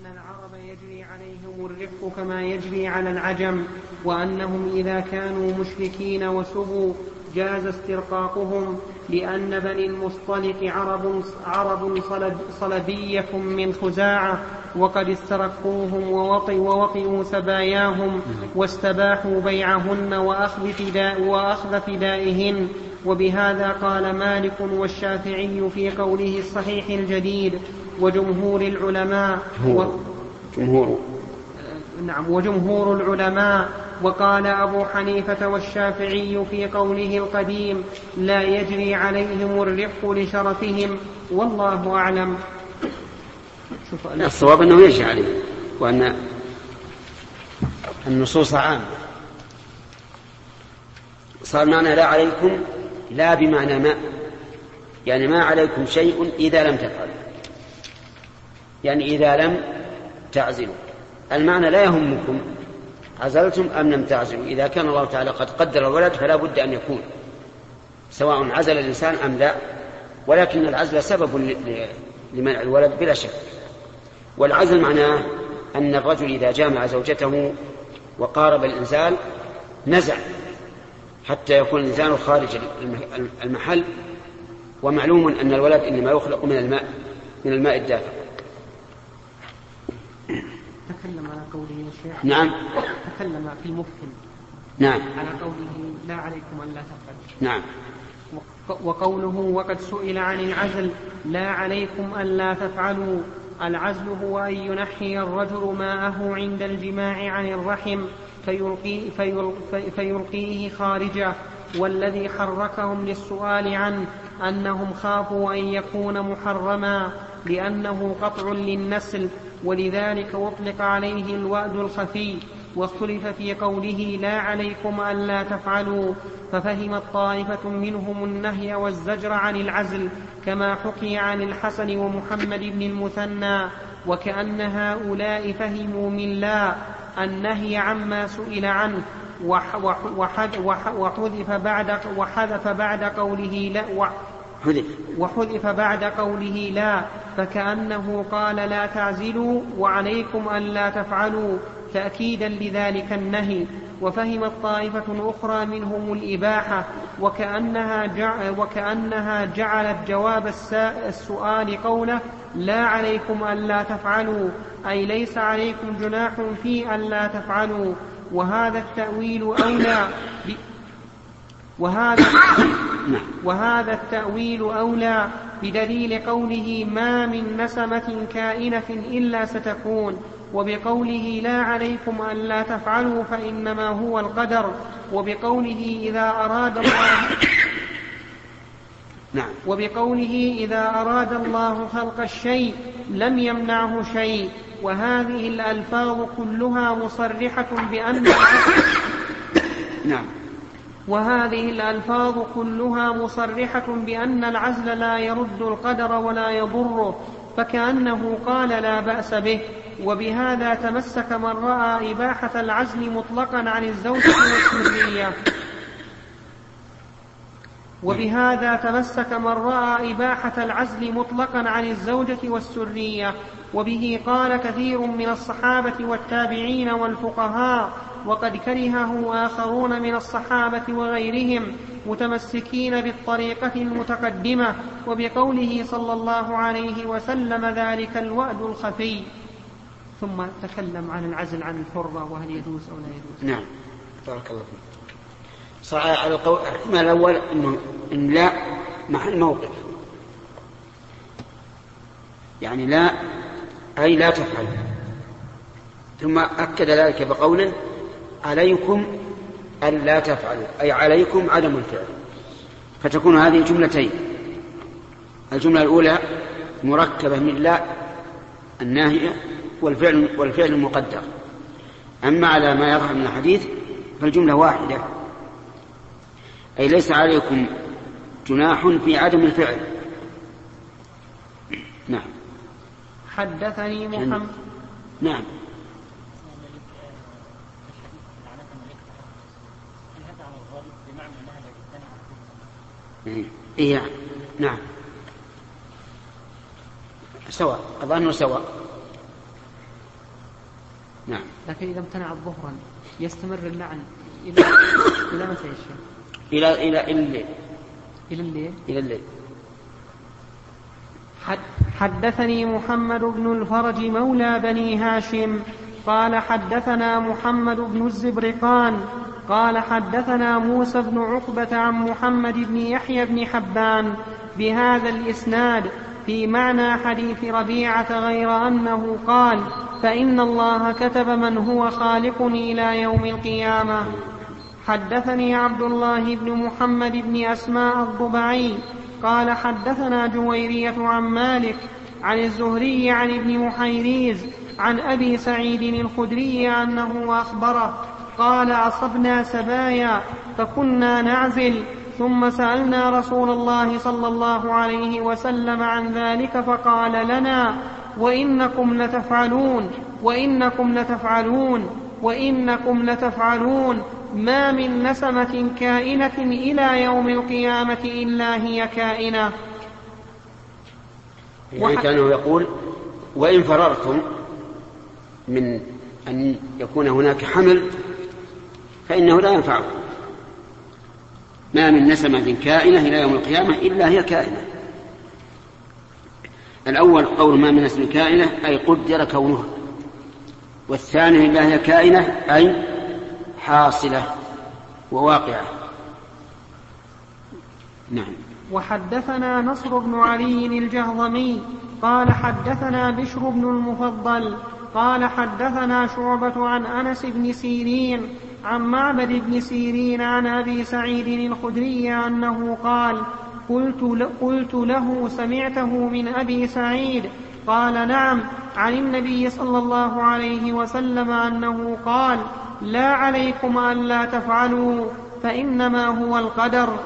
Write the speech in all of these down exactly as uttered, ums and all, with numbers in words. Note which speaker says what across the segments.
Speaker 1: العرب يجري عليهم الرق كما يجري على العجم، وأنهم إذا كانوا مشركين وسبوا جاز استرقاقهم، لأن بني المصطلق عرب, عرب صلب صلبية من خزاعة، وقد استرقوهم ووطئوا سباياهم واستباحوا بيعهن وأخذ, فداء وأخذ فدائهن. وبهذا قال مالك والشافعي في قوله الصحيح الجديد وجمهور العلماء و...
Speaker 2: جمهور.
Speaker 1: نعم وجمهور العلماء. وقال أبو حنيفة والشافعي في قوله القديم لا يجري عليهم الرق لشرفهم، والله أعلم.
Speaker 2: الصواب أنه يجري عليهم، وأن النصوص عامة. صار معنى لا عليكم لا بمعنى ما، يعني ما عليكم شيء إذا لم تفعلوا، يعني إذا لم تعزلوا. المعنى لا يهمكم عزلتم أم لم تعزلوا، إذا كان الله تعالى قد قدر الولد فلا بد أن يكون، سواء عزل الإنسان أم لا، ولكن العزل سبب لمنع الولد بلا شك. والعزل معناه أن الرجل إذا جامع زوجته وقارب الإنزال نزع حتى يكون الإنسان خارج المحل، ومعلوم أن الولد إنما يخلق من الماء من الماء الدافئ.
Speaker 1: تكلم على قوله يا شيخ.
Speaker 2: نعم.
Speaker 1: تكلم في المفهم.
Speaker 2: نعم.
Speaker 1: على قوله لا عليكم أن لا تفعلوا.
Speaker 2: نعم.
Speaker 1: وقوله وقد سئل عن العزل لا عليكم أن لا تفعلوا. العزل هو أن ينحي الرجل ماءه عند الجماع عن الرحم فيلقي فيلقي فيلقيه خارجه. والذي حركهم للسؤال عنه أنهم خافوا أن يكون محرما لأنه قطع للنسل، ولذلك أطلق عليه الوأد الخفي. واختلف في قوله لا عليكم أن لا تفعلوا، ففهمت طائفة منهم النهي والزجر عن العزل كما حكي عن الحسن ومحمد بن المثنى، وكأن هؤلاء فهموا من لا النهي عما سئل عنه وحذف بعد وحذف بعد قوله لا وحذف بعد قوله لا، فكأنه قال لا تعزلوا وعليكم أن لا تفعلوا تأكيدا لذلك النهي. وفهمت طائفة أخرى منهم الإباحة، وكأنها, جع وكأنها جعلت جواب السؤال قوله لا عليكم أن لا تفعلوا، أي ليس عليكم جناح في أن لا تفعلوا. وهذا التأويل أولى ب... وهذا... وهذا التأويل أولى بدليل قوله ما من نسمة كائنة إلا ستكون، وبقوله لا عليكم أن لا تفعلوا فإنما هو القدر، وبقوله إذا أراد الله
Speaker 2: نعم.
Speaker 1: وبقوله إذا أراد الله خلق الشيء لم يمنعه شيء. وهذه الألفاظ كلها مصرحة بأن
Speaker 2: نعم.
Speaker 1: وهذه الألفاظ كلها مصرحة بأن العزل لا يرد القدر ولا يضره، فكأنه قال لا بأس به. وبهذا تمسك من رأى إباحة العزل مطلقا عن الزوجة والسرية وبهذا تمسك من رأى إباحة العزل مطلقا عن الزوجة والسرية وبه قال كثير من الصحابة والتابعين والفقهاء، وقد كرهه آخرون من الصحابة وغيرهم متمسكين بالطريقة المتقدمة، وبقوله صلى الله عليه وسلم ذلك الوأد الخفي. ثم تكلم عن العزل عن الحرة وهل يجوز أو لا يجوز.
Speaker 2: نعم بارك الله فيك. صحيح على القول الحكم الأول إنه إن لا محل موقف، يعني لا أي لا تفعل، ثم أكد ذلك بقوله عليكم أن لا تفعلوا، أي عليكم عدم الفعل، فتكون هذه جملتين. الجملة الأولى مركبة من لا الناهية والفعل, والفعل المقدر. أما على ما يظهر من الحديث فالجملة واحدة، أي ليس عليكم جناح في عدم الفعل. نعم.
Speaker 1: حدثني محمد.
Speaker 2: نعم. إيه نعم سواء، أظنه سواء نعم.
Speaker 1: لكن إذا امتنع ظهرا يستمر اللعن إلى إلى متى يا شيخ؟
Speaker 2: إلى إلى الليل.
Speaker 1: إلى الليل.
Speaker 2: إلى الليل.
Speaker 1: حدثني محمد بن الفرج مولى بني هاشم قال حدثنا محمد بن الزبرقان قال حدثنا موسى بن عقبة عن محمد بن يحيى بن حبان بهذا الإسناد في معنى حديث ربيعة غير أنه قال فإن الله كتب من هو خالقني إلى يوم القيامة. حدثني عبد الله بن محمد بن أسماء الضبعي قال حدثنا جويرية عن مالك عن الزهري عن ابن محيريز عن أبي سعيد الخدري أنه أخبره قال أصبنا سبايا فكنا نعزل ثم سألنا رسول الله صلى الله عليه وسلم عن ذلك فقال لنا وإنكم لتفعلون وإنكم لتفعلون وإنكم لتفعلون ما من نسمة كائنة إلى يوم القيامة إلا هي كائنة.
Speaker 2: يعني كانوا يقول وإن فررتم من أن يكون هناك حمل فإنه لا ينفعكم ما من نسمة كائنة إلى يوم القيامة إلا هي كائنة. الأول قول ما من نسمة كائنة أي قدر كونها، والثاني إلا هي كائنة أي حاصلة وواقعة. نعم.
Speaker 1: وحدثنا نصر بن علي الجهضمي قال حدثنا بشر بن المفضل قال حدثنا شعبة عن أنس بن سيرين عن معبد بن سيرين عن أبي سعيد الخدري أنه قال قلت, قلت له سمعته من أبي سعيد قال نعم عن النبي صلى الله عليه وسلم أنه قال لا عليكم ألا تفعلوا فإنما هو القدر.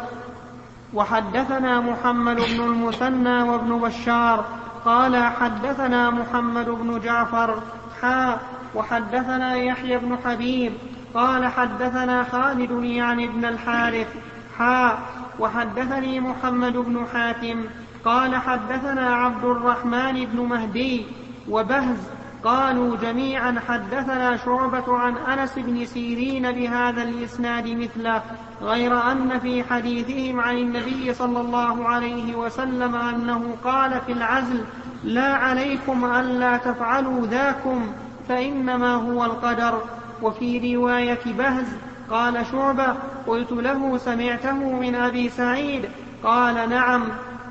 Speaker 1: وحدثنا محمد بن المثنى وابن بشار قال حدثنا محمد بن جعفر حا وحدثنا يحيى بن حبيب قال حدثنا خالد يعني ابن الحارث حا وحدثني محمد بن حاتم قال حدثنا عبد الرحمن بن مهدي وبهز قالوا جميعا حدثنا شعبة عن أنس بن سيرين بهذا الإسناد مثله غير أن في حديثهم عن النبي صلى الله عليه وسلم أنه قال في العزل لا عليكم ألا تفعلوا ذاكم فإنما هو القدر. وفي رواية بهز قال شعبة قلت له سمعته من أبي سعيد قال نعم.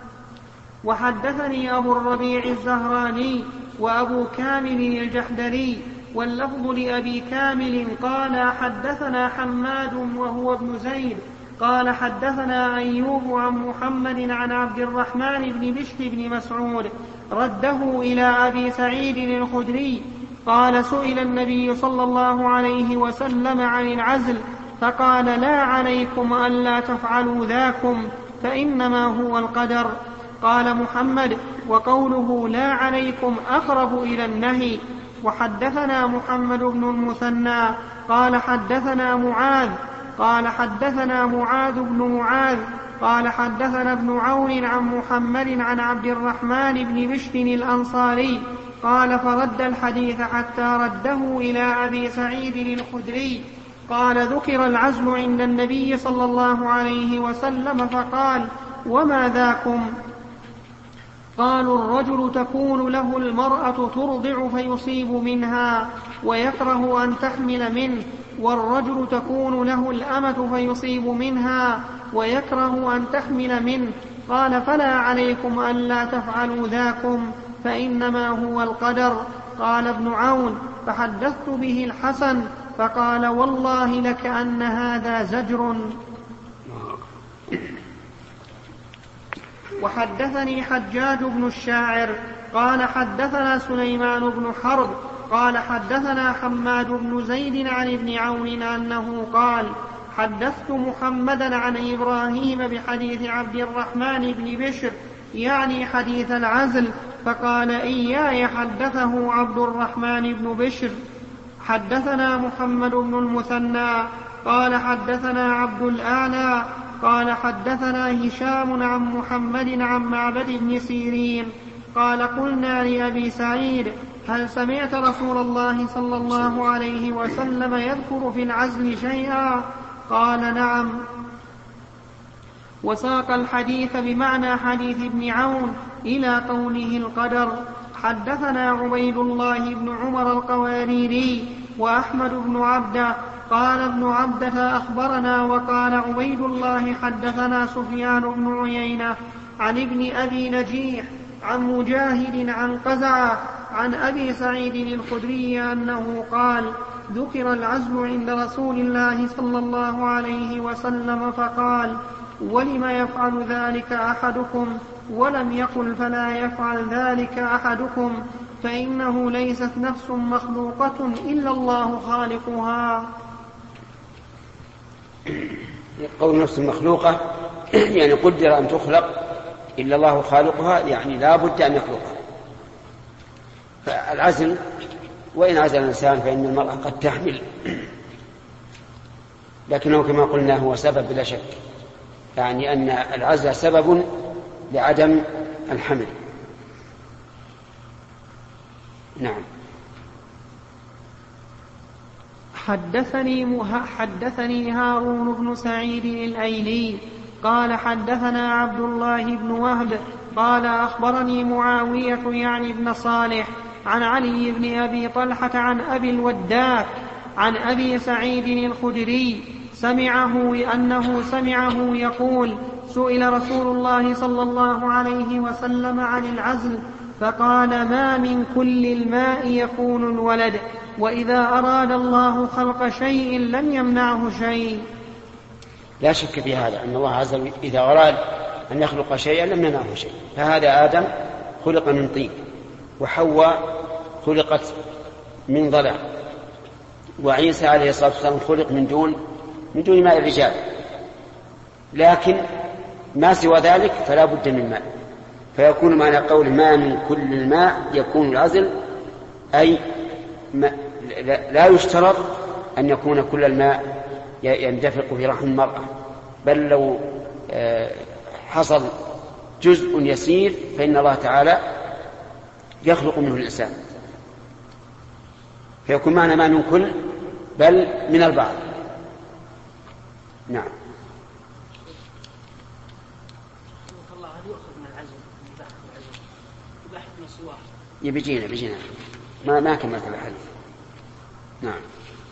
Speaker 1: وحدثني أبو الربيع الزهراني وأبو كامل الجحدري واللفظ لأبي كامل قال حدثنا حماد وهو ابن زيد قال حدثنا أيوب عن محمد عن عبد الرحمن بن بشر بن مسعود رده إلى أبي سعيد الخدري قال سئل النبي صلى الله عليه وسلم عن العزل فقال لا عليكم ألا تفعلوا ذاكم فإنما هو القدر. قال محمد وقوله لا عليكم أقرب إلى النهي. وحدثنا محمد بن المثنى قال حدثنا معاذ قال حدثنا معاذ بن معاذ قال حدثنا ابن عون عن محمد عن عبد الرحمن بن بشر الأنصاري قال فرد الحديث حتى رده إلى أبي سعيد الخدري قال ذكر العزل عند النبي صلى الله عليه وسلم فقال وما ذاكم؟ قالوا الرجل تكون له المرأة ترضع فيصيب منها ويكره أن تحمل منه، والرجل تكون له الأمة فيصيب منها ويكره أن تحمل منه. قال فلا عليكم ألا تفعلوا ذاكم فإنما هو القدر. قال ابن عون فحدثت به الحسن فقال والله لكأن هذا زجر. وحدثني حجاج بن الشاعر قال حدثنا سليمان بن حرب قال حدثنا حماد بن زيد عن ابن عون أنه قال حدثت محمدا عن إبراهيم بحديث عبد الرحمن بن بشر يعني حديث العزل، فقال إياي حدثه عبد الرحمن بن بشر. حدثنا محمد بن المثنى قال حدثنا عبد الأعلى قال حدثنا هشام عن محمد عن معبد بن سيرين قال قلنا لأبي سعيد هل سمعت رسول الله صلى الله عليه وسلم يذكر في العزل شيئا؟ قال نعم. وساق الحديث بمعنى حديث ابن عون إلى قوله القدر. حدثنا عبيد الله بن عمر القواريري وأحمد بن عبده قال ابن عبدة أخبرنا وقال عبيد الله حدثنا سفيان بن عيينة عن ابن أبي نجيح عن مجاهد عن قزعة عن أبي سعيد الخدري أنه قال ذكر العزل عند رسول الله صلى الله عليه وسلم فقال ولم يفعل ذلك أحدكم ولم يقل فلا يفعل ذلك أحدكم فإنه ليست نفس مخلوقة إلا الله خالقها.
Speaker 2: قول نفس مخلوقة يعني قدر أن تخلق إلا الله خالقها، يعني لا بد أن يخلقها. فالعزل وإن عزل الإنسان فإن المرأة قد تحمل، لكنه كما قلنا هو سبب بلا شك، يعني أن العزل سبب لعدم الحمل. نعم.
Speaker 1: حدثني, مه... حدثني هارون بن سعيد الأيلي قال حدثنا عبد الله بن وهب قال أخبرني معاوية يعني بن صالح عن علي بن أبي طلحة عن أبي الوداك عن أبي سعيد الخدري سمعه أنه سمعه يقول سئل رسول الله صلى الله عليه وسلم عن العزل فقال ما من كل الماء يكون الولد وإذا أراد الله خلق شيء لم يمنعه شيء.
Speaker 2: لا شك في هذا أن الله عز وجل إذا أراد أن يخلق شيئا لم يمنعه شيء. فهذا آدم خلق من طين، وحواء خلقت من ضلع، وعيسى عليه الصلاة والسلام خلق من دون من دون ماء الرجال، لكن ما سوى ذلك فلا بد من ماء. فيكون معنى قول ما من كل الماء يكون العزل أي ما لا يشترط أن يكون كل الماء يندفق في رحم المرأة، بل لو حصل جزء يسير فإن الله تعالى يخلق منه الإنسان، فيكون معنى ما من كل بل من البعض. نعم. يبيجينا بيجينا ما ما كملت الحديث. نعم.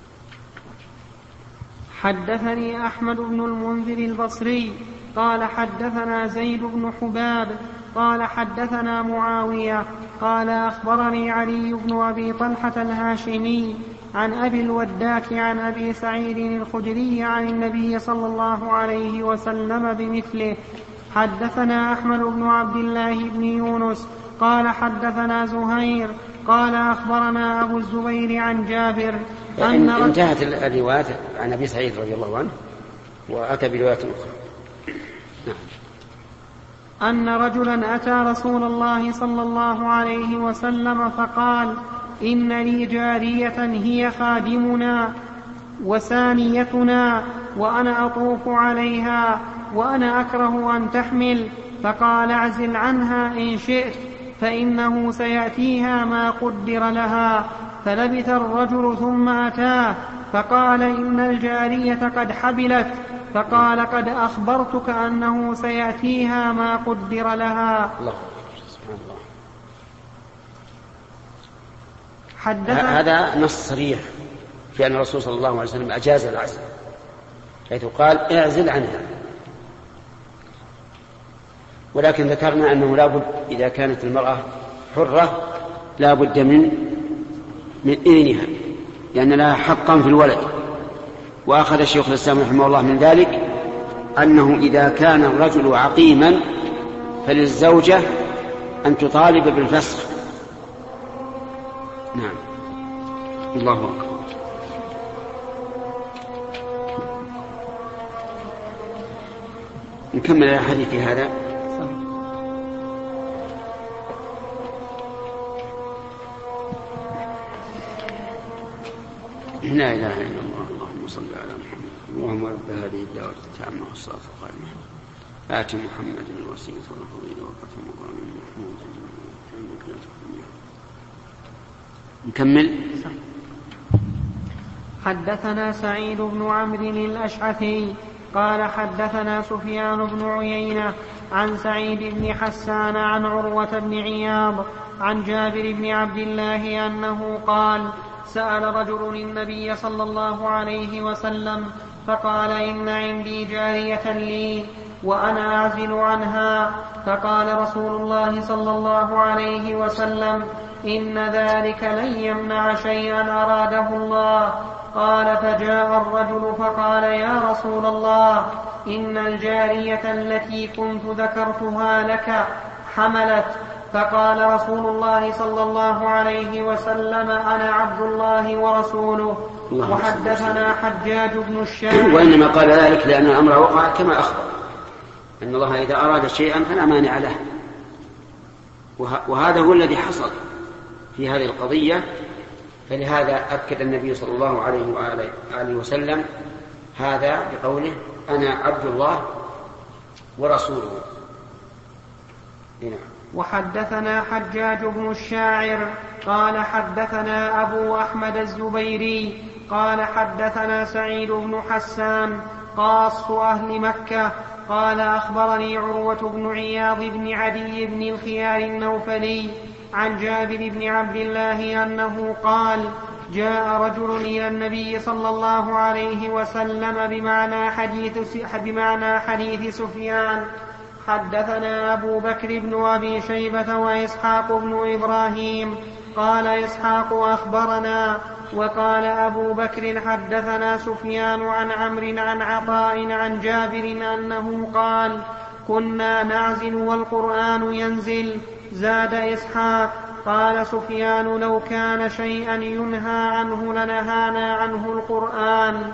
Speaker 1: حدثني أحمد بن المنذر البصري قال حدثنا زيد بن حباب قال حدثنا معاوية قال أخبرني علي بن أبي طلحة الهاشمي عن أبي الوداك عن أبي سعيد الخدري عن النبي صلى الله عليه وسلم بمثله. حدثنا أحمد بن عبد الله بن يونس قال حدثنا زهير قال أخبرنا أبو الزبير عن جابر
Speaker 2: أن انتهت الروايات عن أبي سعيد رضي الله عنه وأتى برواية أخرى. نعم.
Speaker 1: أن رجلا أتى رسول الله صلى الله عليه وسلم فقال إن لي جارية هي خادمنا وسانيتنا وأنا أطوف عليها وأنا أكره أن تحمل، فقال اعزل عنها إن شئت فإنه سيأتيها ما قدر لها. فلبث الرجل ثم أتاه فقال إن الجارية قد حبلت، فقال قد أخبرتك أنه سيأتيها ما قدر لها.
Speaker 2: الله سبحان الله. هذا نص صريح في أن الرسول صلى الله عليه وسلم أجاز العزل، حيث قال اعزل عنها. ولكن ذكرنا أنه لا بد إذا كانت المرأة حرة لا بد من من إذنها، لأن لها حقا في الولد. وأخذ الشيخ الإسلام رحمه الله من ذلك أنه إذا كان الرجل عقيما فللزوجة أن تطالب بالفسخ. نعم. الله أكبر. نكمل الحديث في هذا. لا إله إلا الله. اللهم صل على محمد. اللهم رب هذه الدعوة التامة والصلاة القائمة آت محمد الوسيلة والفضيلة وقته مقام محمود. نكمل.
Speaker 1: حدثنا سعيد بن عمرو الأشعثي قال حدثنا سفيان بن عيينة عن سعيد بن حسان عن عروة بن عياض عن جابر بن عبد الله أنه قال سأل رجل النبي صلى الله عليه وسلم فقال إن عندي جارية لي وأنا أعزل عنها، فقال رسول الله صلى الله عليه وسلم إن ذلك لن يمنع شيئا أراده الله. قال فجاء الرجل فقال يا رسول الله إن الجارية التي كنت ذكرتها لك حملت. فقال رسول الله صلى الله عليه وسلم أنا عبد الله ورسوله. وحدثنا حجاج بن الشاعر.
Speaker 2: وإنما قال ذلك لأن الأمر وقع كما أخبر أن الله إذا أراد شيئا فلا مانع له، وهذا هو الذي حصل في هذه القضية. فلهذا أكد النبي صلى الله عليه وآله وسلم هذا بقوله أنا عبد الله ورسوله. هنا.
Speaker 1: وحدثنا حجاج بن الشاعر قال حدثنا أبو أحمد الزبيري قال حدثنا سعيد بن حسان قاص أهل مكة قال أخبرني عروة بن عياض بن عدي بن الخيار النوفلي عن جابر بن عبد الله أنه قال جاء رجل إلى النبي صلى الله عليه وسلم بمعنى حديث, بمعنى حديث سفيان. حدثنا أبو بكر بن أبي شيبة وإسحاق بن إبراهيم قال إسحاق أخبرنا وقال أبو بكر حدثنا سفيان عن عمرو عن عطاء عن جابر أنه قال كنا نعزل والقرآن ينزل. زاد إسحاق قال سفيان لو كان شيئا ينهى عنه لنهانا عنه القرآن.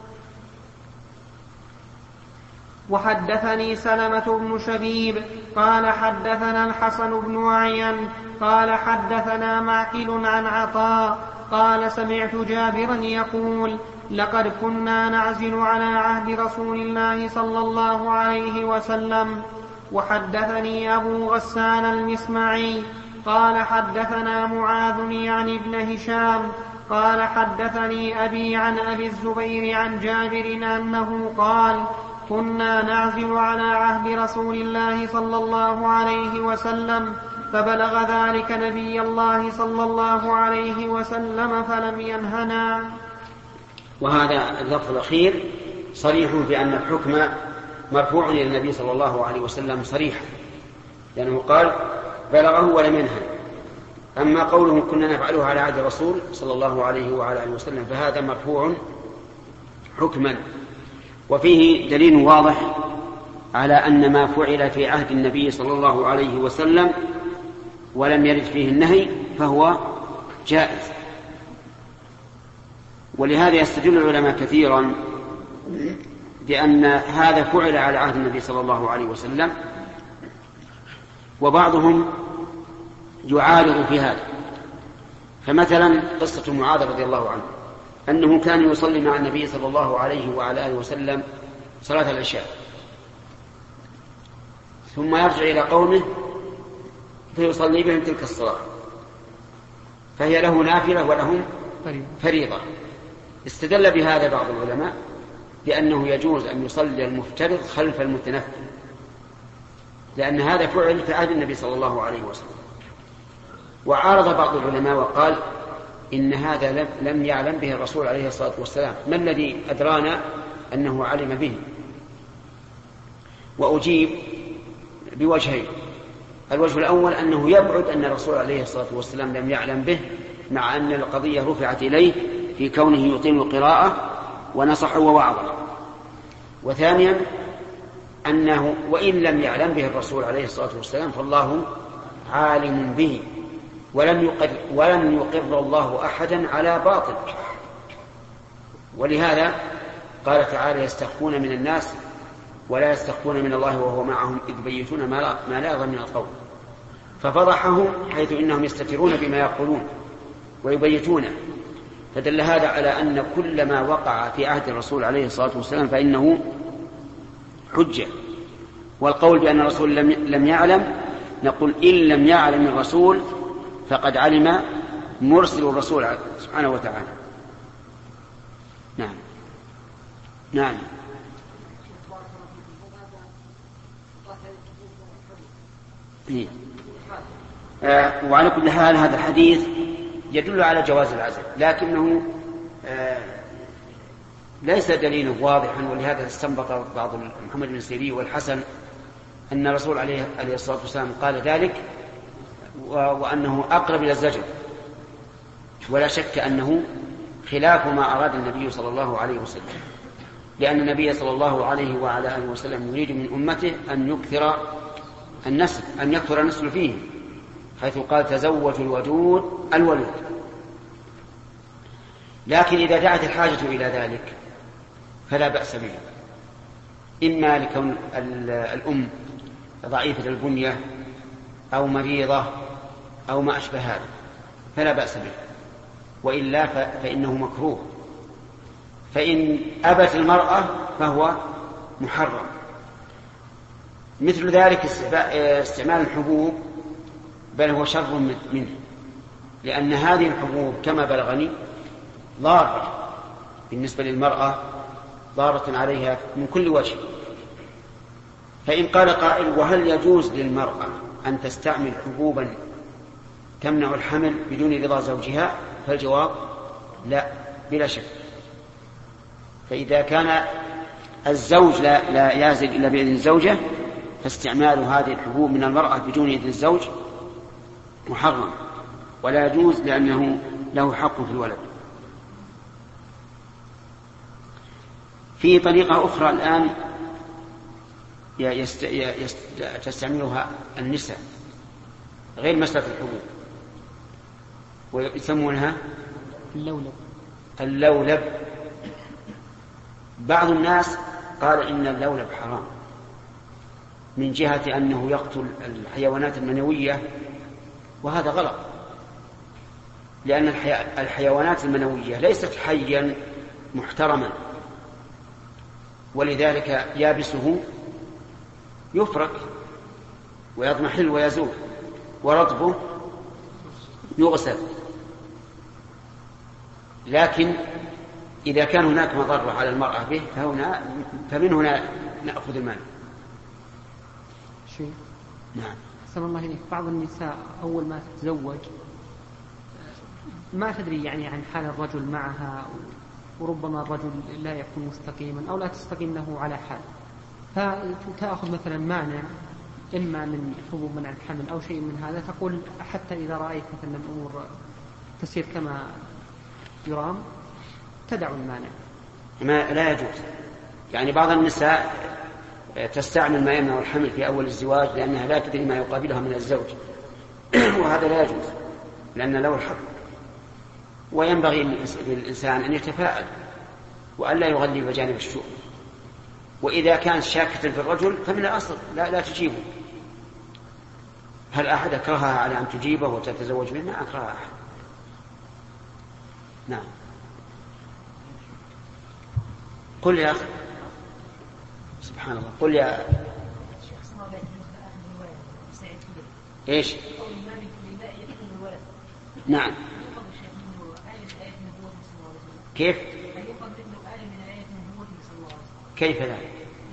Speaker 1: وحدثني سلمة بن شبيب قال حدثنا الحسن بن أعين قال حدثنا معقل عن عطاء قال سمعت جابرا يقول لقد كنا نعزل على عهد رسول الله صلى الله عليه وسلم. وحدثني أبو غسان المسمعي قال حدثنا معاذ يعني ابن هشام قال حدثني أبي عن أبي الزبير عن جابر أنه قال كنا نعزل على عهد رسول الله صلى الله عليه وسلم فبلغ ذلك نبي الله صلى الله عليه وسلم فلم ينهنا.
Speaker 2: وهذا اللفظ الأخير صريح بأن الحكم مرفوع إلى النبي صلى الله عليه وسلم صريحا، لأنه قال بلغه ولم ينهى. أما قوله كنا نفعله على عهد الرسول صلى الله عليه وعلى آله وسلم فهذا مرفوع حكما. وفيه دليل واضح على أن ما فعل في عهد النبي صلى الله عليه وسلم ولم يرد فيه النهي فهو جائز. ولهذا يستدل العلماء كثيرا بأن هذا فعل على عهد النبي صلى الله عليه وسلم، وبعضهم يعارض في هذا. فمثلا قصة معاذ رضي الله عنه أنه كان يصلي مع النبي صلى الله عليه وعلى آله وسلم صلاة العشاء ثم يرجع إلى قومه فيصلي بهم تلك الصلاة، فهي له نافلة ولهم فريضة. استدل بهذا بعض العلماء بأنه يجوز أن يصلي المفترض خلف المتنفل، لأن هذا فعل في عهد النبي صلى الله عليه وسلم. وعارض بعض العلماء وقال إن هذا لم يعلم به الرسول عليه الصلاة والسلام، ما الذي أدرانا أنه علم به؟ وأجيب بوجهين. الوجه الأول أنه يبعد أن الرسول عليه الصلاة والسلام لم يعلم به، مع أن القضية رفعت إليه في كونه يطيل القراءة ونصح ووعظ. وثانيا أنه وإن لم يعلم به الرسول عليه الصلاة والسلام فالله عالم به، ولن يقر, ولن يقر الله أحدا على باطل. ولهذا قال تعالى يستخفون من الناس ولا يستخفون من الله وهو معهم إذ يبيتون ما لا يرضى من القول. ففضحهم حيث إنهم يستترون بما يقولون ويبيتونه. فدل هذا على أن كل ما وقع في عهد الرسول عليه الصلاة والسلام فإنه حجة. والقول بأن الرسول لم لم يعلم، نقول إن لم يعلم الرسول فقد علم مرسل الرسول سبحانه وتعالى. نعم نعم. آه وعلى كل حال هذا الحديث يدل على جواز العزل، لكنه آه ليس دليلا واضحا، ولهذا استنبط بعض محمد بن سيرين والحسن أن الرسول عليه الصلاة والسلام قال ذلك وأنه أقرب إلى الزجر، ولا شك أنه خلاف ما أراد النبي صلى الله عليه وسلم، لأن النبي صلى الله عليه وعلى آله وسلم يريد من أمته أن يكثر النسل أن يكثر النسل فيه، حيث قال تزوجوا الودود الولود. لكن إذا دعت الحاجة إلى ذلك فلا بأس به، إما لكون الأم ضعيفة البنية أو مريضة أو ما أشبه هذا فلا بأس به، وإلا فإنه مكروه. فإن أبت المرأة فهو محرم. مثل ذلك استعمال الحبوب، بل هو شر منه، لأن هذه الحبوب كما بلغني ضارة بالنسبة للمرأة، ضارة عليها من كل وجه. فإن قال قائل وهل يجوز للمرأة أن تستعمل حبوبا تمنع الحمل بدون رضا زوجها؟ فالجواب لا بلا شك. فإذا كان الزوج لا, لا يزل إلا بإذن الزوجة فاستعمال هذه الحبوب من المرأة بدون إذن الزوج محرم ولا يجوز، لأنه له حق في الولد. في طريقة أخرى الآن يست... يست... تستعملها النساء غير مسألة الحبوب، ويسمونها
Speaker 1: اللولب.
Speaker 2: اللولب. بعض الناس قال إن اللولب حرام من جهة أنه يقتل الحيوانات المنوية، وهذا غلط، لأن الحي... الحيوانات المنوية ليست حيا محترما، ولذلك يابسه يفرك ويضمحل ويزول، ورطبه يغسل. لكن إذا كان هناك مضرة على المرأة به فهنا فمن هنا نأخذ المال.
Speaker 1: شيء
Speaker 2: نعم.
Speaker 1: أحسن الله إليك. بعض النساء أول ما تتزوج ما تدري يعني عن حال الرجل معها، وربما الرجل لا يكون مستقيما أو لا تستقيم له على حال، فتأخذ مثلا مانع إما من حبوب منع الحمل أو شيء من هذا، تقول حتى إذا رأيت مثلا الأمور تسير كما يرام تدع المانع.
Speaker 2: ما لا يجوز. يعني بعض النساء تستعمل ما يمنع الحمل في أول الزواج لأنها لا تدري ما يقابلها من الزوج وهذا لا يجوز، لأن له الحق. وينبغي للإنسان أن يتفاءل وأن لا يغلب جانب السوء. وإذا كان شاكة في الرجل فمن الأصل لا, لا تجيبه. هل أحد أكرهها على أن تجيبه وتتزوج منه؟ ما أكرهها أحد. نعم. قل يا أخي. سبحان الله. قل يا إيش؟ نعم. كيف؟ كيف ذلك؟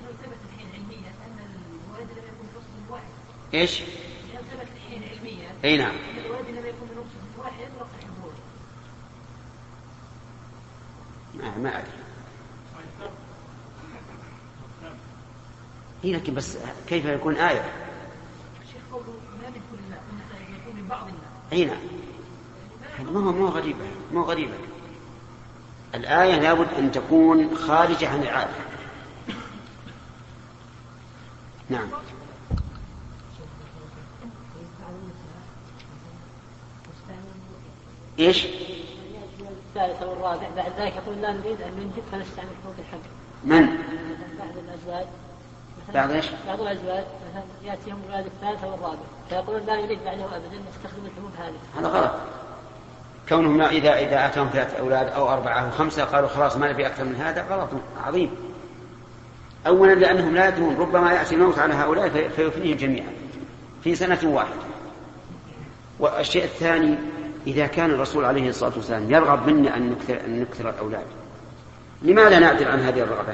Speaker 2: إيش؟ أي نعم. ما أدري. هي لكن بس كيف يكون آية؟ أي نعم. ما هو مو غريبة مو غريبة. الآية لابد أن تكون خارجة عن العادة. نعم. إيش؟
Speaker 3: الثالث والرابع بعد ذلك يقول لا نريد أن ننجب فنستعمل حقوق الحج.
Speaker 2: من؟
Speaker 3: بعض الأزواج.
Speaker 2: بعض إيش؟
Speaker 3: بعض الأزواج مثلا يأتيهم الولاد الثالث والرابع فيقولون لا نريد بعده أبدا نستخدم الحبوب هذه.
Speaker 2: هذا غلط. كونهم إذا إذا أتاهم ثلاثة أولاد أو أربعة أو خمسة قالوا خلاص ما نبي أكثر من هذا، غلط عظيم. أولا لأنهم لا يدرون، ربما يأتي الموت على هؤلاء فيفنيهم جميعا في سنة واحدة. والشيء الثاني إذا كان الرسول عليه الصلاة والسلام يرغب منا أن نكثر, أن نكثر الأولاد، لماذا نعدل عن هذه الرغبة؟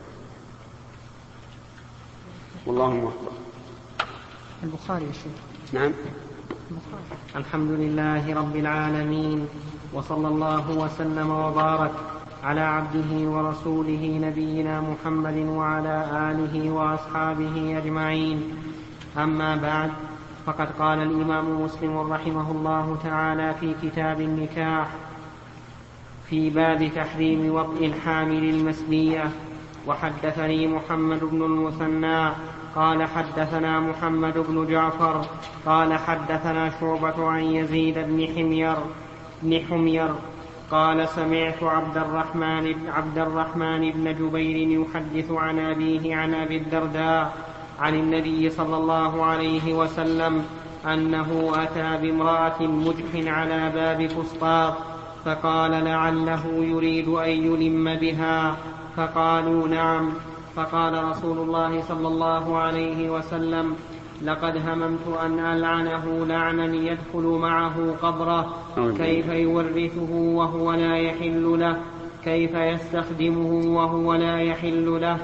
Speaker 2: والله موفق.
Speaker 1: البخاري يا شيخ.
Speaker 2: نعم.
Speaker 1: البخاري. الحمد لله رب العالمين، وصلى الله وسلم وبارك على عبده ورسوله نبينا محمد وعلى آله وأصحابه أجمعين. أما بعد، فقد قال الإمام مسلم رحمه الله تعالى في كتاب النكاح في باب تحريم وطئ الحامل المسبية: وحدثني محمد بن المثنى قال حدثنا محمد بن جعفر قال حدثنا شعبة عن يزيد بن حمير بن حمير قال سمعت عبد الرحمن عبد الرحمن بن جبير يحدث عن أبيه عن أبي الدرداء عن النبي صلى الله عليه وسلم أنه أتى بامرأة مجح على باب فسطاط، فقال لعله يريد أن يلم بها، فقالوا نعم. فقال رسول الله صلى الله عليه وسلم: لقد هممت أن ألعنه لعنا يدخل معه قبره، كيف يورثه وهو لا يحل له، كيف يستخدمه وهو لا يحل له.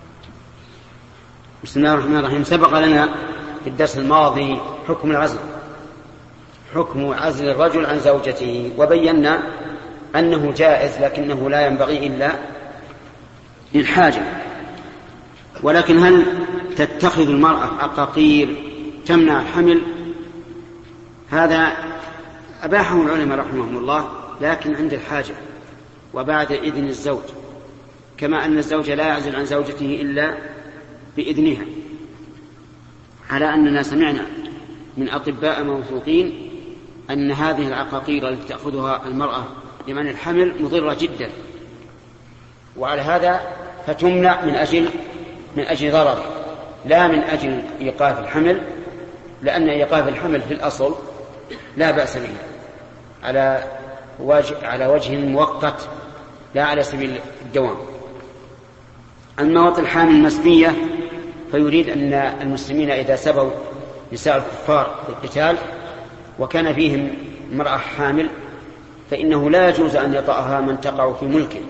Speaker 2: بسم الله الرحمن الرحيم. سبق لنا في الدرس الماضي حكم العزل، حكم عزل الرجل عن زوجته، وبينا أنه جائز لكنه لا ينبغي إلا للحاجة. ولكن هل تتخذ المرأة عقاقير تمنع الحمل؟ هذا أباحه العلماء رحمهم الله، لكن عند الحاجة وبعد إذن الزوج، كما أن الزوج لا يعزل عن زوجته إلا بإذنها، على أننا سمعنا من أطباء موثوقين أن هذه العقاقير التي تأخذها المرأة لمنع الحمل مضرة جدا، وعلى هذا فتمنع من أجل من أجل ضرر، لا من أجل إيقاف الحمل، لأن إيقاف الحمل في الأصل لا بأس به على وجه, على وجه مؤقت لا على سبيل الدوام. أما وطئ الحامل المسبية فيريد أن المسلمين إذا سبوا نساء الكفار في القتال وكان فيهم امرأة حامل فإنه لا يجوز أن يطأها من تقع في ملكه،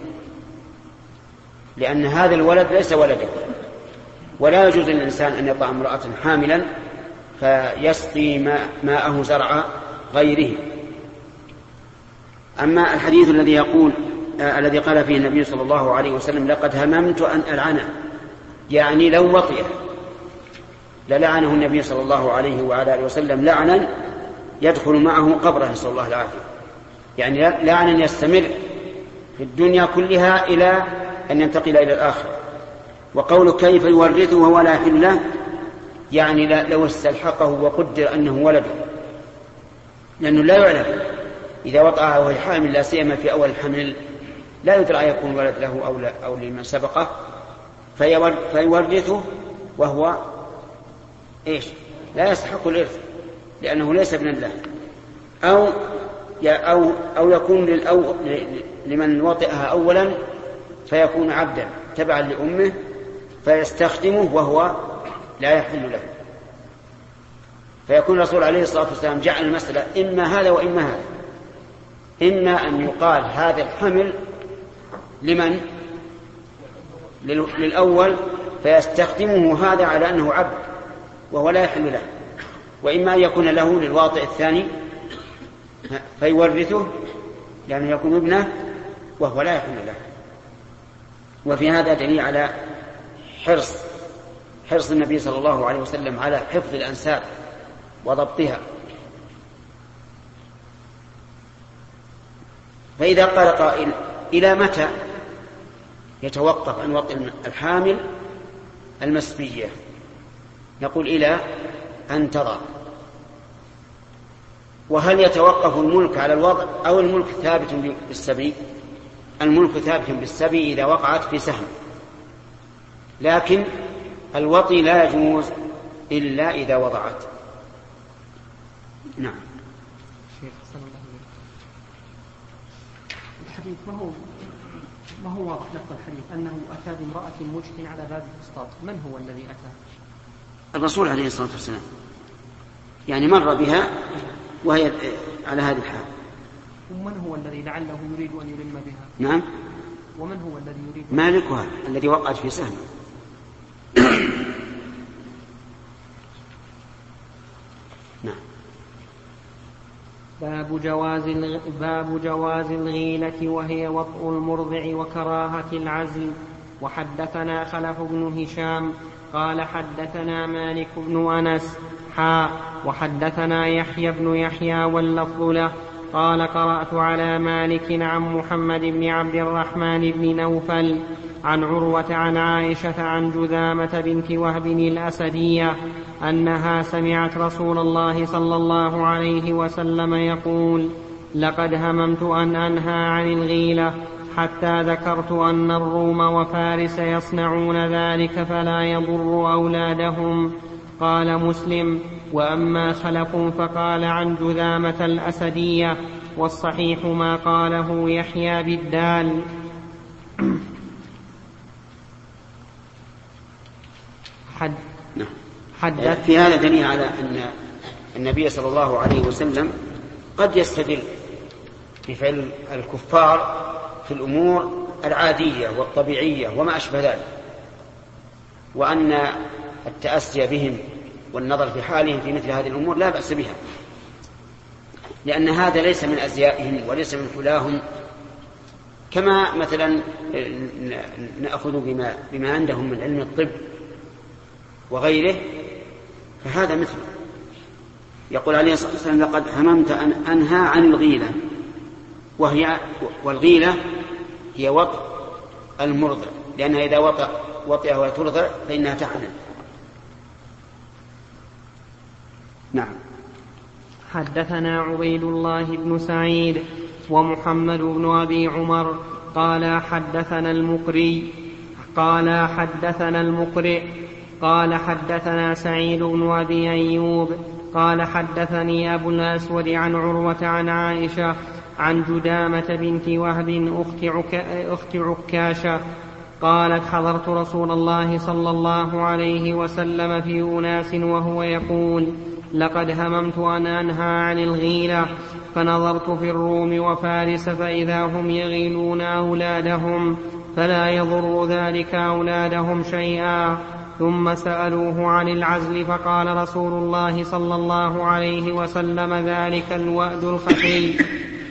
Speaker 2: لأن هذا الولد ليس ولده، ولا يجوز للإنسان أن يطأ امرأة حاملا فيسقي ماءه زرع غيره. أما الحديث الذي يقول آه الذي قال فيه النبي صلى الله عليه وسلم: لقد هممت أن ألعنه، يعني لو وطئه للعنه النبي صلى الله عليه وعلى آله وسلم لعنا يدخل معه قبره، نسأل الله العافية، يعني لعنا يستمر في الدنيا كلها إلى أن ينتقل إلى الآخرة. وقول كيف يورثه وهو لا يحل له، يعني لو استلحقه وقدر أنه ولده، لأنه لا يعلم إذا وطأها وهي حامل، لا سيما في أول الحمل لا يدرى يكون ولد له أو, لا أو لمن سبقه، فيورثه وهو إيش؟ لا يستحق الإرث لأنه ليس ابنا له، أو أو أو يكون للأو لمن وطئها أولا فيكون عبدا تبعا لأمه فيستخدمه وهو لا يحل له. فيكون الرسول عليه الصلاة والسلام جعل المسألة إما هذا وإما هذا، إما أن يقال هذا الحمل لمن للأول فيستخدمه هذا على أنه عبد وهو لا يحل له، وإما أن يكون له للواطئ الثاني فيورثه لأنه يكون ابنه وهو لا يحل له. وفي هذا دليل على حرص حرص النبي صلى الله عليه وسلم على حفظ الأنساب وضبطها. فإذا قال قائل: إلى متى يتوقف عن وطئ الحامل المسبية؟ نقول: إلى أن تضع. وهل يتوقف الملك على الوضع أو الملك ثابت بالسبي؟ الملك ثابت بالسبي إذا وقعت في سهم، لكن الوطي لا يجوز إلا إذا وضعت. نعم.
Speaker 1: الحديث ما هو ما هو واضح لفظ الحديث أنه أتى بامرأة مجح على باب الفسطاط، من هو الذي أتى؟
Speaker 2: الرسول عليه الصلاة والسلام، يعني مر بها وهي على هذه الحال.
Speaker 1: ومن هو الذي لعله يريد أن يلم بها؟
Speaker 2: نعم.
Speaker 1: ومن هو الذي يريد؟
Speaker 2: مالكها الذي وقعت في سهم. نعم.
Speaker 1: باب جواز باب جواز الغيلة وهي وطء المرضع وكراهة العزل. وحدثنا خلف بن هشام قال حدثنا مالك بن أنس حا وحدثنا يحيى بن يحيى واللفظ له قال قرأت على مالك عن محمد بن عبد الرحمن بن نوفل عن عروة عن عائشة عن جذامة بنت وهب الأسدية أنها سمعت رسول الله صلى الله عليه وسلم يقول: لقد هممت أن أنهى عن الغيلة حتى ذكرت أن الروم وفارس يصنعون ذلك فلا يضر أولادهم. قال مسلم: وأما خلف فقال عن جذامة الأسدية، والصحيح ما قاله يحيى بالدال. حد
Speaker 2: حدث في هذا دليل على أن النبي صلى الله عليه وسلم قد يستدل بفعل الكفار في الأمور العادية والطبيعية وما أشبه ذلك، وأن التأسي بهم والنظر في حالهم في مثل هذه الأمور لا بأس بها، لأن هذا ليس من أزيائهم وليس من حلاهم، كما مثلا نأخذ بما, بما عندهم من علم الطب وغيره، فهذا مثله. يقول عليه الصلاة والسلام: لقد هممت أن أنهى عن الغيلة، وهي والغيلة هي وطء المرضع، لأنها إذا وطأ وطئها وترضع فإنها تحمل. نعم.
Speaker 1: حدثنا عبيد الله بن سعيد ومحمد بن أبي عمر قال حدثنا المقري قال حدثنا المقرئ قال حدثنا سعيد بن أبي أيوب قال حدثني أبو الأسود عن عروة عن عائشة عن جدامة بنت وهب أخت, عك... أخت عكاشة قالت: حضرت رسول الله صلى الله عليه وسلم في أناس وهو يقول: لقد هممت أن أنهى عن الغيلة، فنظرت في الروم وفارس فإذا هم يغيلون أولادهم فلا يضر ذلك أولادهم شيئا. ثم سألوه عن العزل فقال رسول الله صلى الله عليه وسلم: ذلك الوأد الخفي.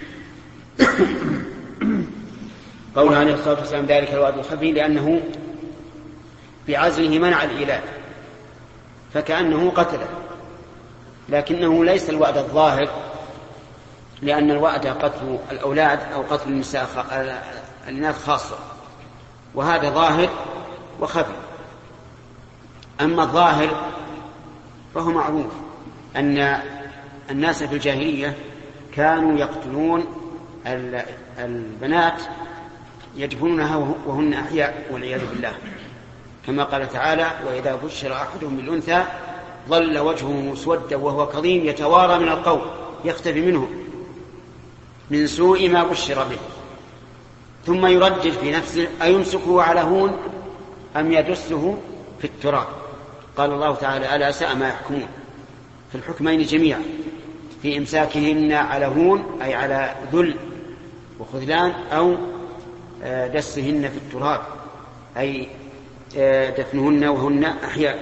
Speaker 2: قول عليه الصلاة والسلام ذلك الوأد الخفي لأنه بعزله منع الإيلاد فكأنه قتله، لكنه ليس الوأد الظاهر، لأن الوأد قتل الأولاد أو قتل النساء الإناث خاصة، وهذا ظاهر وخفي. أما الظاهر فهو معروف أن الناس في الجاهلية كانوا يقتلون البنات يدفنونها وهن أحياء والعياذ بالله، كما قال تعالى: وإذا بشر أحدهم بالأنثى ظل وجهه مسودا وهو كظيم يتوارى من القوم يختفي منه من سوء ما بشر به، ثم يردد في نفسه: أيمسكه على هون أم يدسه في التراب. قال الله تعالى: ألا ساء ما يحكمون، في الحكمين جميعا، في إمساكهن على هون أي على ذل وخذلان، أو دسهن في التراب أي دفنهن وهن أحياء.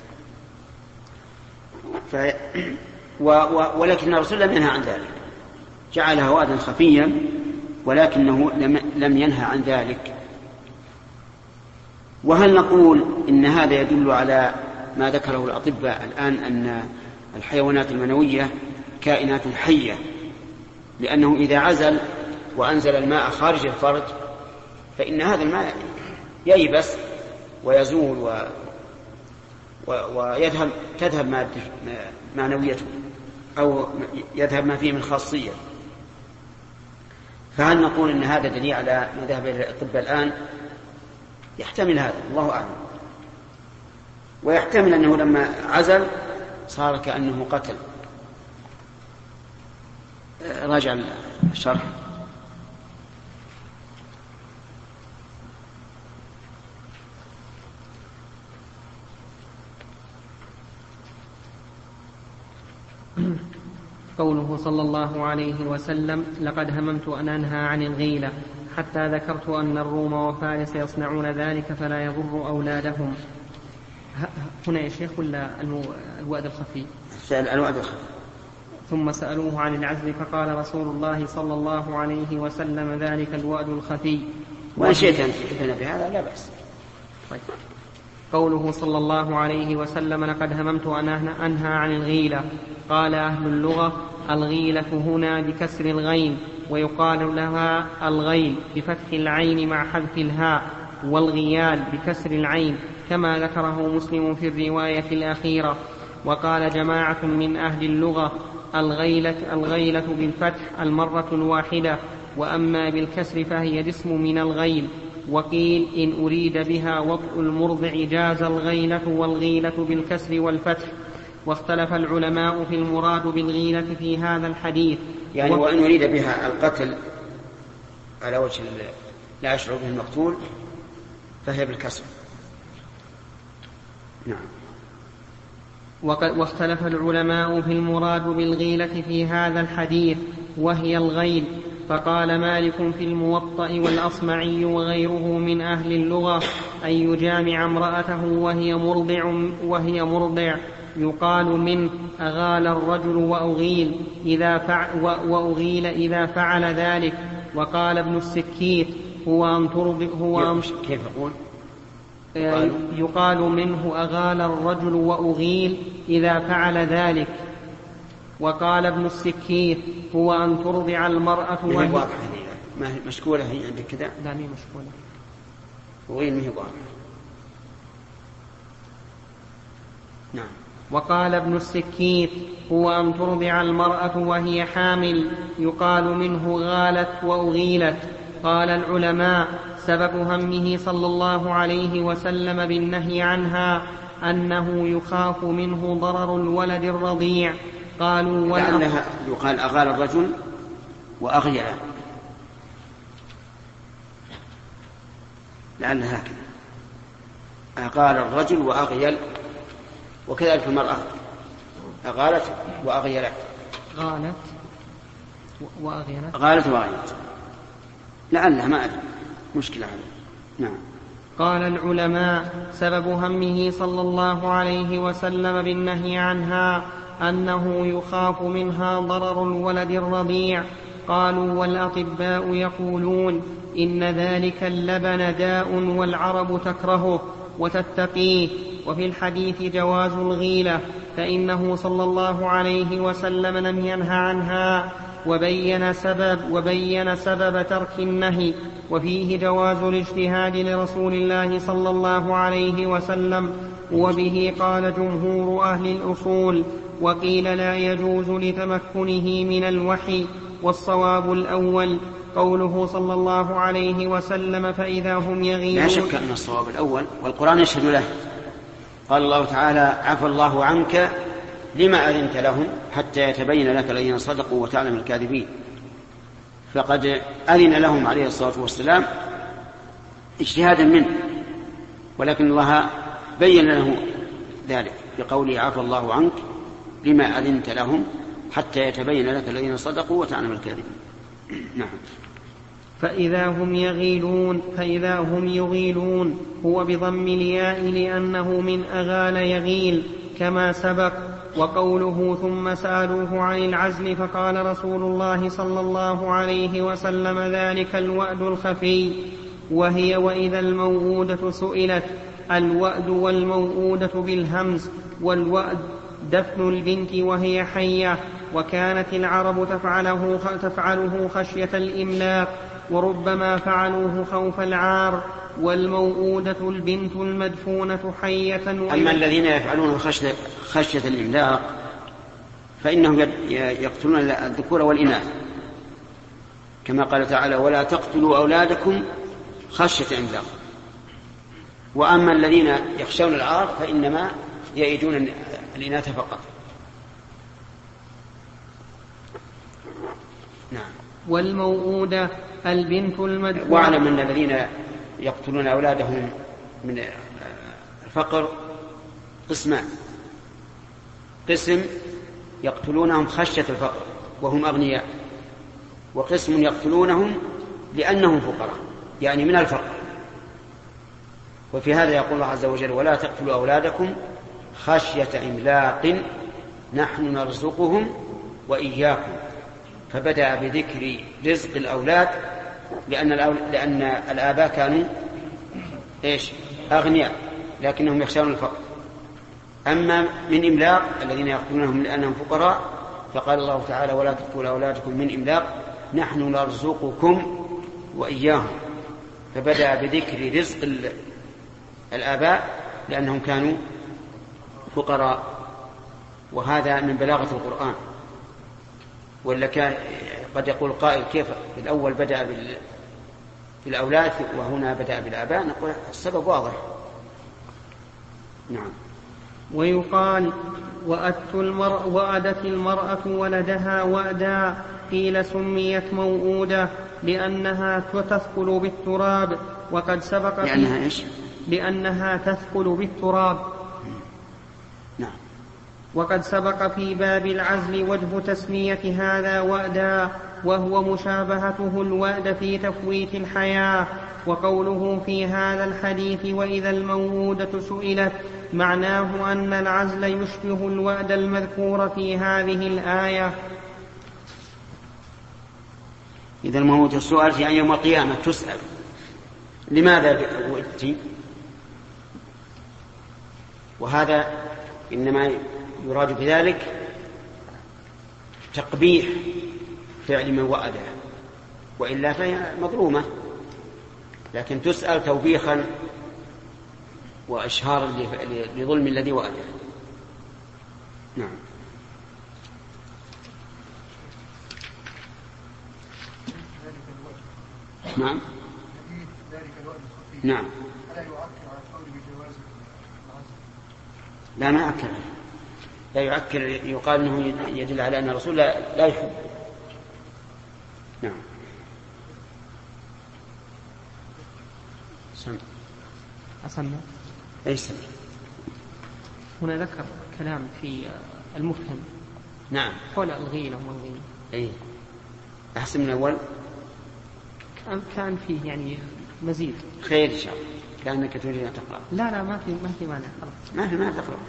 Speaker 2: ف... و... و... ولكن الرسول لم ينهى عن ذلك، جعلها وأدا خفيا، ولكنه لم... لم ينهى عن ذلك. وهل نقول إن هذا يدل على ما ذكره الأطباء الآن أن الحيوانات المنوية كائنات حية، لأنه إذا عزل وأنزل الماء خارج الفرج فإن هذا الماء ييبس ويزول و... و... ويذهب تذهب مادة معنويته أو يذهب ما فيه من خاصية. فهل نقول إن هذا دليل على ما ذهب إلى الأطباء الآن؟ يحتمل هذا، الله أعلم. ويحتمل أنه لما عزل صار كأنه قتل. راجع الشرح.
Speaker 1: قوله صلى الله عليه وسلم لقد هممت أن أنهى عن الغيلة حتى ذكرت أن الروم وفارس يصنعون ذلك فلا يضر أولادهم. هنا يا شيخ ولا الوأد الخفي؟
Speaker 2: الوأد الخفي.
Speaker 1: ثم سألوه عن العزل فقال رسول الله صلى الله عليه وسلم ذلك الوأد الخفي.
Speaker 2: وإن شئت أن تحدثنا بهذا لا بأس.
Speaker 1: طيب. قوله صلى الله عليه وسلم لقد هممت أن أنهى عن الغيلة. قال أهل اللغة الغيلة هنا بكسر الغين ويقال لها الغيل بفتح العين مع حذف الهاء، والغيال بكسر العين كما ذكره مسلم في الرواية الأخيرة. وقال جماعة من أهل اللغة الغيلة, الغيلة بالفتح المرة الواحدة، وأما بالكسر فهي جسم من الغيل. وقيل إن أريد بها وطء المرضع جاز الغيلة والغيلة بالكسر والفتح. واختلف العلماء في المراد بالغيلة في هذا الحديث.
Speaker 2: يعني وإن أريد بها القتل على وجه لا يشعر به المقتول فهي بالكسر. نعم.
Speaker 1: واختلف العلماء في المراد بالغيلة في هذا الحديث وهي الغيل. فقال مالك في الموطأ والأصمعي وغيره من أهل اللغة أن يجامع امرأته وهي مرضع, وهي مرضع يقال منه أغال الرجل وأغيل إذا, فع وأغيل إذا فعل ذلك. وقال ابن السكيت هو أن ترضع هو أن
Speaker 2: كيف يقول؟
Speaker 1: يقال منه أغال الرجل وأغيل إذا فعل ذلك. وقال ابن السكيت هو أن ترضع المرأة
Speaker 2: وهي واضحة ما هي مشكولة هي عندك كذا؟
Speaker 1: لا مي مشكولة
Speaker 2: وغيل ما هي واضحة. نعم.
Speaker 1: وقال ابن السكيت هو أن ترضع المرأة وهي حامل يقال منه غالت وأغيلت. قال العلماء سبب همه صلى الله عليه وسلم بالنهي عنها أنه يخاف منه ضرر الولد الرضيع. قالوا
Speaker 2: لعلها يقال أغال الرجل وأغيل، لعلها هكذا أغال الرجل وأغيل، وكذلك المرأة أغالت وأغيلت.
Speaker 1: غالت وأغيلت
Speaker 2: غالت وأغيلت لعلها ما أدري مشكلة هذا. نعم.
Speaker 1: قال العلماء سبب همه صلى الله عليه وسلم بالنهي عنها أنه يخاف منها ضرر الولد الرضيع. قالوا والأطباء يقولون إن ذلك اللبن داء والعرب تكرهه وتتقيه. وفي الحديث جواز الغيلة فإنه صلى الله عليه وسلم لم ينه عنها وبين سبب, وبين سبب ترك النهي. وفيه جواز الاجتهاد لرسول الله صلى الله عليه وسلم، وبه قال جمهور أهل الأصول. وقيل لا يجوز لتمكنه من الوحي، والصواب الأول قوله صلى الله عليه وسلم فإذا هم يغيرون.
Speaker 2: لا شك أن الصواب الأول والقرآن يشهد له. قال الله تعالى عفى الله عنك لما أذنت لهم حتى يتبين لك الذين صدقوا وتعلم الكاذبين. فقد أذن لهم عليه الصلاة والسلام اجتهادا منه، ولكن الله بين له ذلك بقوله عفى الله عنك لما أذنت لهم حتى يتبين لك الذين صدقوا وتعلم الكاذبين. نعم.
Speaker 1: فإذا هم يغيلون فإذا هم يغيلون هو بضم الياء لأنه من أغال يغيل كما سبق. وقوله ثم سألوه عن العزل فقال رسول الله صلى الله عليه وسلم ذلك الوأد الخفي. وهي وإذا الموءودة سئلت. الوأد والموءودة بالهمز، والوأد دفن البنت وهي حية، وكانت العرب تفعله, تفعله خشية الإملاق، وربما فعلوه خوف العار. والموءودة البنت المدفونة حية.
Speaker 2: أما الذين يفعلون خشية, خشية الإملاق فإنهم يقتلون الذكور والإناث كما قال تعالى ولا تقتلوا أولادكم خشية إملاق. وأما الذين يخشون العار فإنما يئدون الإناث فقط. نعم.
Speaker 1: والموءودة البنت المدفونة.
Speaker 2: واعلم أن الذين يقتلون أولادهم من الفقر قسمان: قسم يقتلونهم خشية الفقر وهم أغنياء، وقسم يقتلونهم لأنهم فقراء يعني من الفقر. وفي هذا يقول الله عز وجل: ولا تقتلوا أولادكم خشية إملاق نحن نرزقهم وإياكم. فبدأ بذكر رزق الأولاد لأن, لأن الآباء كانوا إيش؟ أغنياء لكنهم يخشون الفقر. أما من إملاق الذين يقتلونهم لأنهم فقراء فقال الله تعالى: ولا تقتلوا أولادكم من إملاق نحن نرزقكم وإياهم. فبدأ بذكر رزق الآباء لأنهم كانوا فقراء، وهذا من بلاغة القرآن. ولا كان قد يقول قائل: كيف في الأول بدأ بالأولاد وهنا بدأ بالآباء؟ نقول السبب واضح. نعم.
Speaker 1: ويقال: وأدت المرأة, وأدت المرأة ولدها وأدا، قيل سميت موؤودة لأنها تثقل بالتراب، وقد سبق
Speaker 2: لأنها إيش؟
Speaker 1: لأنها تثقل بالتراب.
Speaker 2: نعم.
Speaker 1: وقد سبق في باب العزل وجه تسمية هذا وأدا، وهو مشابهته الوأد في تفويت الحياة. وقوله في هذا الحديث: وإذا الموءودة سئلت، معناه أن العزل يشبه الوأد المذكور في هذه الآية.
Speaker 2: إذا الموءودة سئلت يعني يوم القيامة تسأل لماذا ولدت؟ وهذا إنما يراد بذلك تقبيح فعل من وأدها، وإلا فهي مظلومة، لكن تسأل توبيخا وإشهارا لظلم الذي وأدها. نعم. نعم. نعم. لا ما أكل لا يعكر، يقال أنه يدل على أن الرسول لا, لا يحب. نعم. سمع
Speaker 1: أسمع
Speaker 2: أي سمع.
Speaker 1: هنا ذكر كلام في المفهم.
Speaker 2: نعم.
Speaker 1: حول الغيلة والغيلة.
Speaker 2: أي أحسن من الأول.
Speaker 1: كان فيه يعني مزيد.
Speaker 2: خير إن شاء الله. كأنك تريد أن تقرأ.
Speaker 1: لا لا ما في ما في مانع.
Speaker 2: ما في ما تقرأ.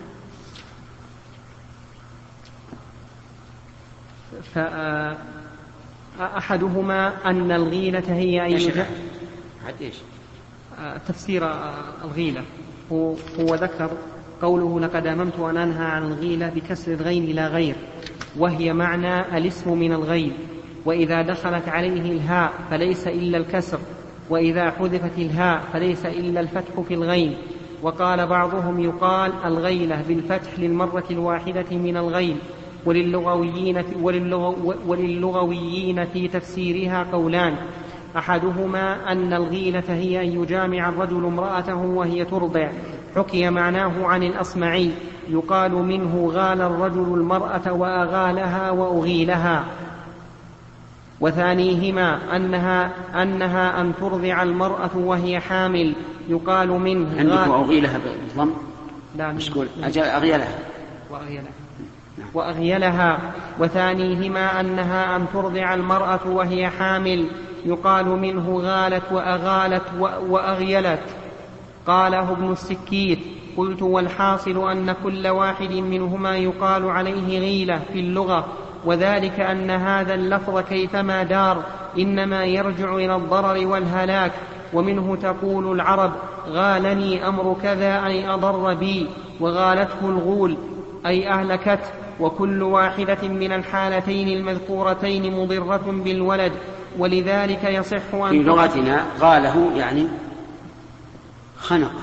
Speaker 1: فأحدهما أن الغيلة هي أي
Speaker 2: حديث
Speaker 1: تفسير الغيلة هو, هو ذكر قوله: لقد أممت أن أنهى عن الغيلة بكسر الغين لا غير، وهي معنى الاسم من الغيل، وإذا دخلت عليه الهاء فليس إلا الكسر، وإذا حذفت الهاء فليس إلا الفتح في الغين. وقال بعضهم: يقال الغيلة بالفتح للمرة الواحدة من الغيل. وللغويين, وللغو وللغويين في تفسيرها قولان: أحدهما أن الغيلة هي أن يجامع الرجل امرأته وهي ترضع، حكي معناه عن الأصمعي، يقال منه غال الرجل المرأة وأغالها وأغيلها. وثانيهما أنها, أنها أن ترضع المرأة وهي حامل، يقال منه
Speaker 2: عندك وأغيلها بالضم.
Speaker 1: لا
Speaker 2: مش قول أجل أغيلها
Speaker 1: وأغيلها وأغيلها. وثانيهما أنها أن ترضع المرأة وهي حامل، يقال منه غالت وأغالت وأغيلت. قاله ابن السكيت: قلت والحاصل أن كل واحد منهما يقال عليه غيلة في اللغة، وذلك أن هذا اللفظ كيفما دار إنما يرجع إلى الضرر والهلاك. ومنه تقول العرب: غالني أمر كذا أي أضر بي، وغالته الغول أي أهلكت. وكل واحدة من الحالتين المذكورتين مضرة بالولد، ولذلك يصح أن
Speaker 2: في لغتنا غاله يعني خنق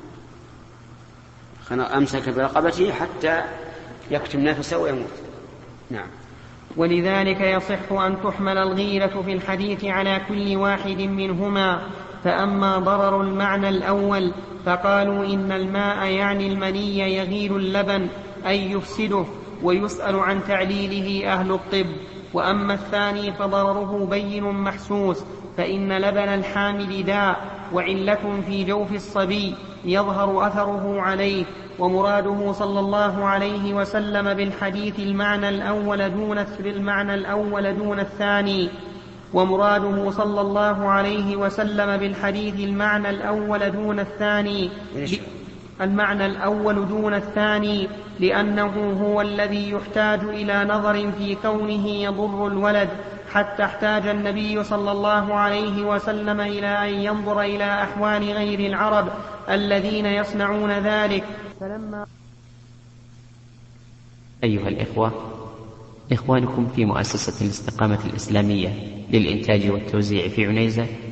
Speaker 2: خنق أمسك برقبته حتى يكتم نفسه ويموت. نعم.
Speaker 1: ولذلك يصح أن تحمل الغيلة في الحديث على كل واحد منهما. فأما ضرر المعنى الأول فقالوا إن الماء يعني المني يغيل اللبن أي يفسده، ويسأل عن تعليله أهل الطب. وأما الثاني فضرره بين محسوس، فإن لبن الحامل داء وعلة في جوف الصبي، يظهر أثره عليه. ومراده صلى الله عليه وسلم بالحديث المعنى الأول دون بالمعنى الأول دون الثاني ومراده صلى الله عليه وسلم بالحديث المعنى الأول دون الثاني المعنى الأول دون الثاني لأنه هو الذي يحتاج إلى نظر في كونه يضر الولد، حتى احتاج النبي صلى الله عليه وسلم إلى أن ينظر إلى أحوال غير العرب الذين يصنعون ذلك. فلما
Speaker 4: أيها الإخوة، إخوانكم في مؤسسة الاستقامة الإسلامية للإنتاج والتوزيع في عنيزة